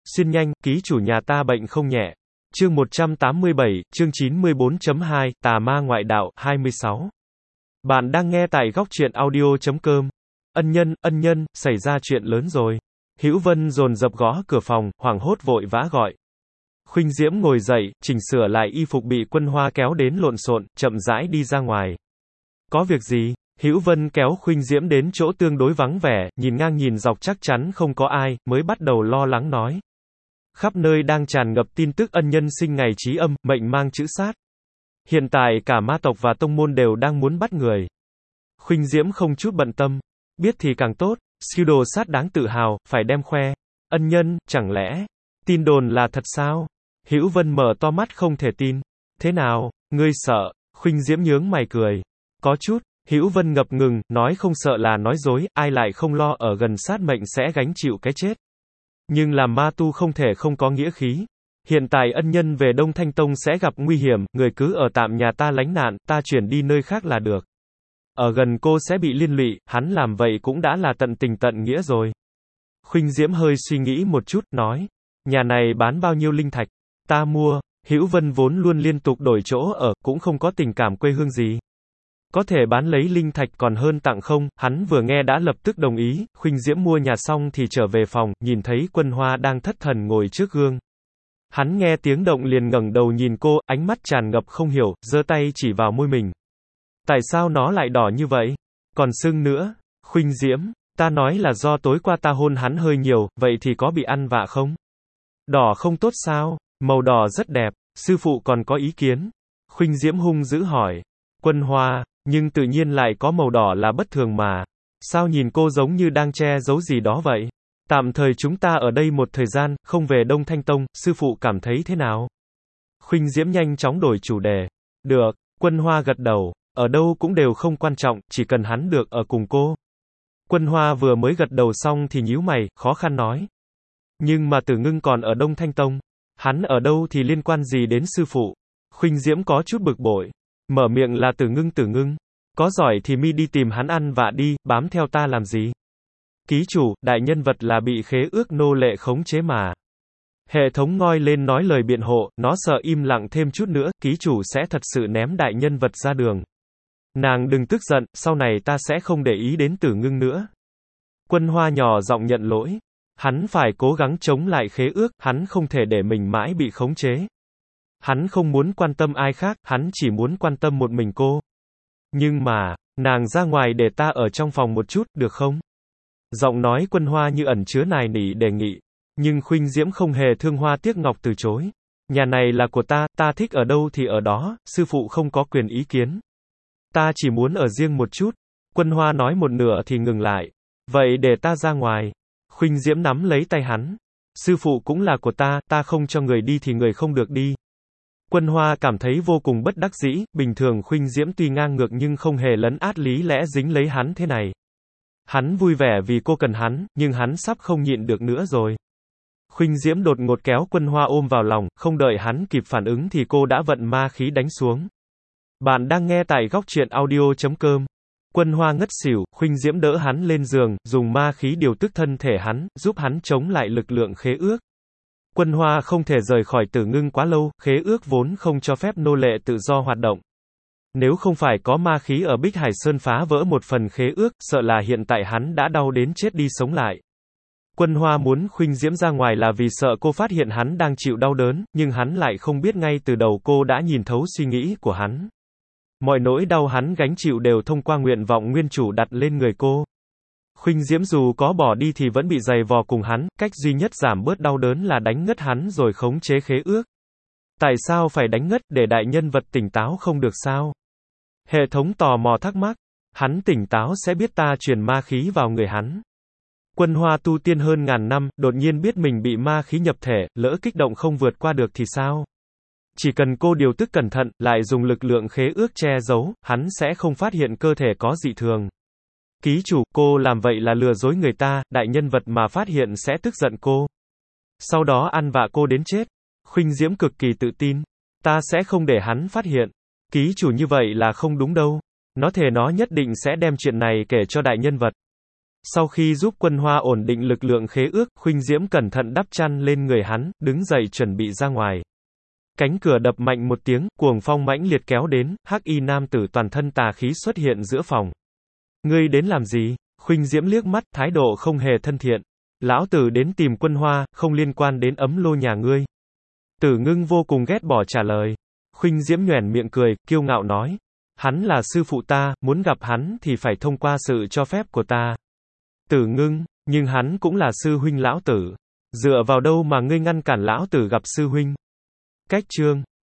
Xin nhanh, ký chủ nhà ta bệnh không nhẹ. Chương 187, chương 94.2, Tà ma ngoại đạo, 26. Bạn đang nghe tại góc truyện audio.com. Ân nhân, xảy ra chuyện lớn rồi. Hữu Vân dồn dập gõ cửa phòng, hoảng hốt vội vã gọi. Khuynh Diễm ngồi dậy, chỉnh sửa lại y phục bị Quân Hoa kéo đến lộn xộn, chậm rãi đi ra ngoài. Có việc gì? Hữu Vân kéo Khuynh Diễm đến chỗ tương đối vắng vẻ, nhìn ngang nhìn dọc chắc chắn không có ai, mới bắt đầu lo lắng nói. Khắp nơi đang tràn ngập tin tức ân nhân sinh ngày chí âm, mệnh mang chữ sát. Hiện tại cả ma tộc và tông môn đều đang muốn bắt người. Khuynh Diễm không chút bận tâm. Biết thì càng tốt, siêu đồ sát đáng tự hào, phải đem khoe. Ân nhân, chẳng lẽ tin đồn là thật sao? Hữu Vân mở to mắt không thể tin. Thế nào, ngươi sợ? Khuynh Diễm nhướng mày cười. Có chút. Hữu Vân ngập ngừng, nói không sợ là nói dối, ai lại không lo ở gần sát mệnh sẽ gánh chịu cái chết. Nhưng làm ma tu không thể không có nghĩa khí. Hiện tại ân nhân về Đông Thanh Tông sẽ gặp nguy hiểm, người cứ ở tạm nhà ta lánh nạn, ta chuyển đi nơi khác là được. Ở gần cô sẽ bị liên lụy, hắn làm vậy cũng đã là tận tình tận nghĩa rồi. Khuynh Diễm hơi suy nghĩ một chút, nói. Nhà này bán bao nhiêu linh thạch? Ta mua. Hữu Vân vốn luôn liên tục đổi chỗ ở, cũng không có tình cảm quê hương gì. Có thể bán lấy linh thạch còn hơn tặng không, hắn vừa nghe đã lập tức đồng ý. Khuynh Diễm mua nhà xong thì trở về phòng, nhìn thấy Quân Hoa đang thất thần ngồi trước gương. Hắn nghe tiếng động liền ngẩng đầu nhìn cô, ánh mắt tràn ngập không hiểu, giơ tay chỉ vào môi mình. Tại sao nó lại đỏ như vậy? Còn sưng nữa. Khuynh Diễm, ta nói là do tối qua ta hôn hắn hơi nhiều, vậy thì có bị ăn vạ không? Đỏ không tốt sao? Màu đỏ rất đẹp, sư phụ còn có ý kiến. Khuynh Diễm hung dữ hỏi. Quân Hoa, nhưng tự nhiên lại có màu đỏ là bất thường mà. Sao nhìn cô giống như đang che giấu gì đó vậy? Tạm thời chúng ta ở đây một thời gian, không về Đông Thanh Tông, sư phụ cảm thấy thế nào? Khuynh Diễm nhanh chóng đổi chủ đề. Được, Quân Hoa gật đầu, ở đâu cũng đều không quan trọng, chỉ cần hắn được ở cùng cô. Quân Hoa vừa mới gật đầu xong thì nhíu mày, khó khăn nói. Nhưng mà Tử Ngưng còn ở Đông Thanh Tông. Hắn ở đâu thì liên quan gì đến sư phụ? Khuynh Diễm có chút bực bội. Mở miệng là Tử Ngưng. Có giỏi thì mi đi tìm hắn ăn vạ đi, bám theo ta làm gì? Ký chủ, đại nhân vật là bị khế ước nô lệ khống chế mà. Hệ thống ngoi lên nói lời biện hộ, nó sợ im lặng thêm chút nữa, ký chủ sẽ thật sự ném đại nhân vật ra đường. Nàng đừng tức giận, sau này ta sẽ không để ý đến Tử Ngưng nữa. Quân Hoa nhỏ giọng nhận lỗi. Hắn phải cố gắng chống lại khế ước, hắn không thể để mình mãi bị khống chế. Hắn không muốn quan tâm ai khác, hắn chỉ muốn quan tâm một mình cô. Nhưng mà, nàng ra ngoài để ta ở trong phòng một chút, được không? Giọng nói Quân Hoa như ẩn chứa nài nỉ đề nghị. Nhưng Khuynh Diễm không hề thương hoa tiếc ngọc từ chối. Nhà này là của ta thích ở đâu thì ở đó, sư phụ không có quyền ý kiến. Ta chỉ muốn ở riêng một chút. Quân Hoa nói một nửa thì ngừng lại. Vậy để ta ra ngoài. Khuynh Diễm nắm lấy tay hắn. Sư phụ cũng là của ta không cho người đi thì người không được đi. Quân Hoa cảm thấy vô cùng bất đắc dĩ, bình thường Khuynh Diễm tuy ngang ngược nhưng không hề lấn át lý lẽ dính lấy hắn thế này. Hắn vui vẻ vì cô cần hắn, nhưng hắn sắp không nhịn được nữa rồi. Khuynh Diễm đột ngột kéo Quân Hoa ôm vào lòng, không đợi hắn kịp phản ứng thì cô đã vận ma khí đánh xuống. Bạn đang nghe tại góc truyện audio.com. Quân Hoa ngất xỉu, Khuynh Diễm đỡ hắn lên giường, dùng ma khí điều tức thân thể hắn, giúp hắn chống lại lực lượng khế ước. Quân Hoa không thể rời khỏi Tử Ngưng quá lâu, khế ước vốn không cho phép nô lệ tự do hoạt động. Nếu không phải có ma khí ở Bích Hải Sơn phá vỡ một phần khế ước, sợ là hiện tại hắn đã đau đến chết đi sống lại. Quân Hoa muốn Khuynh Diễm ra ngoài là vì sợ cô phát hiện hắn đang chịu đau đớn, nhưng hắn lại không biết ngay từ đầu cô đã nhìn thấu suy nghĩ của hắn. Mọi nỗi đau hắn gánh chịu đều thông qua nguyện vọng nguyên chủ đặt lên người cô. Khuynh Diễm dù có bỏ đi thì vẫn bị giày vò cùng hắn, cách duy nhất giảm bớt đau đớn là đánh ngất hắn rồi khống chế khế ước. Tại sao phải đánh ngất để đại nhân vật tỉnh táo không được sao? Hệ thống tò mò thắc mắc. Hắn tỉnh táo sẽ biết ta truyền ma khí vào người hắn. Quân Hoa tu tiên hơn ngàn năm, đột nhiên biết mình bị ma khí nhập thể, lỡ kích động không vượt qua được thì sao? Chỉ cần cô điều tức cẩn thận, lại dùng lực lượng khế ước che giấu, hắn sẽ không phát hiện cơ thể có dị thường. Ký chủ, cô làm vậy là lừa dối người ta, đại nhân vật mà phát hiện sẽ tức giận cô. Sau đó ăn vạ cô đến chết. Khuynh Diễm cực kỳ tự tin. Ta sẽ không để hắn phát hiện. Ký chủ như vậy là không đúng đâu. Nó thề nó nhất định sẽ đem chuyện này kể cho đại nhân vật. Sau khi giúp Quân Hoa ổn định lực lượng khế ước, Khuynh Diễm cẩn thận đắp chăn lên người hắn, đứng dậy chuẩn bị ra ngoài. Cánh cửa đập mạnh một tiếng, cuồng phong mãnh liệt kéo đến, hắc y nam tử toàn thân tà khí xuất hiện giữa phòng. Ngươi đến làm gì? Khuynh Diễm liếc mắt, thái độ không hề thân thiện. Lão tử đến tìm Quân Hoa, không liên quan đến ấm lô nhà ngươi. Tử Ngưng vô cùng ghét bỏ trả lời. Khuynh Diễm nhoẻn miệng cười, kiêu ngạo nói. Hắn là sư phụ ta, muốn gặp hắn thì phải thông qua sự cho phép của ta. Tử Ngưng, nhưng hắn cũng là sư huynh lão tử. Dựa vào đâu mà ngươi ngăn cản lão tử gặp sư huynh? Cách chương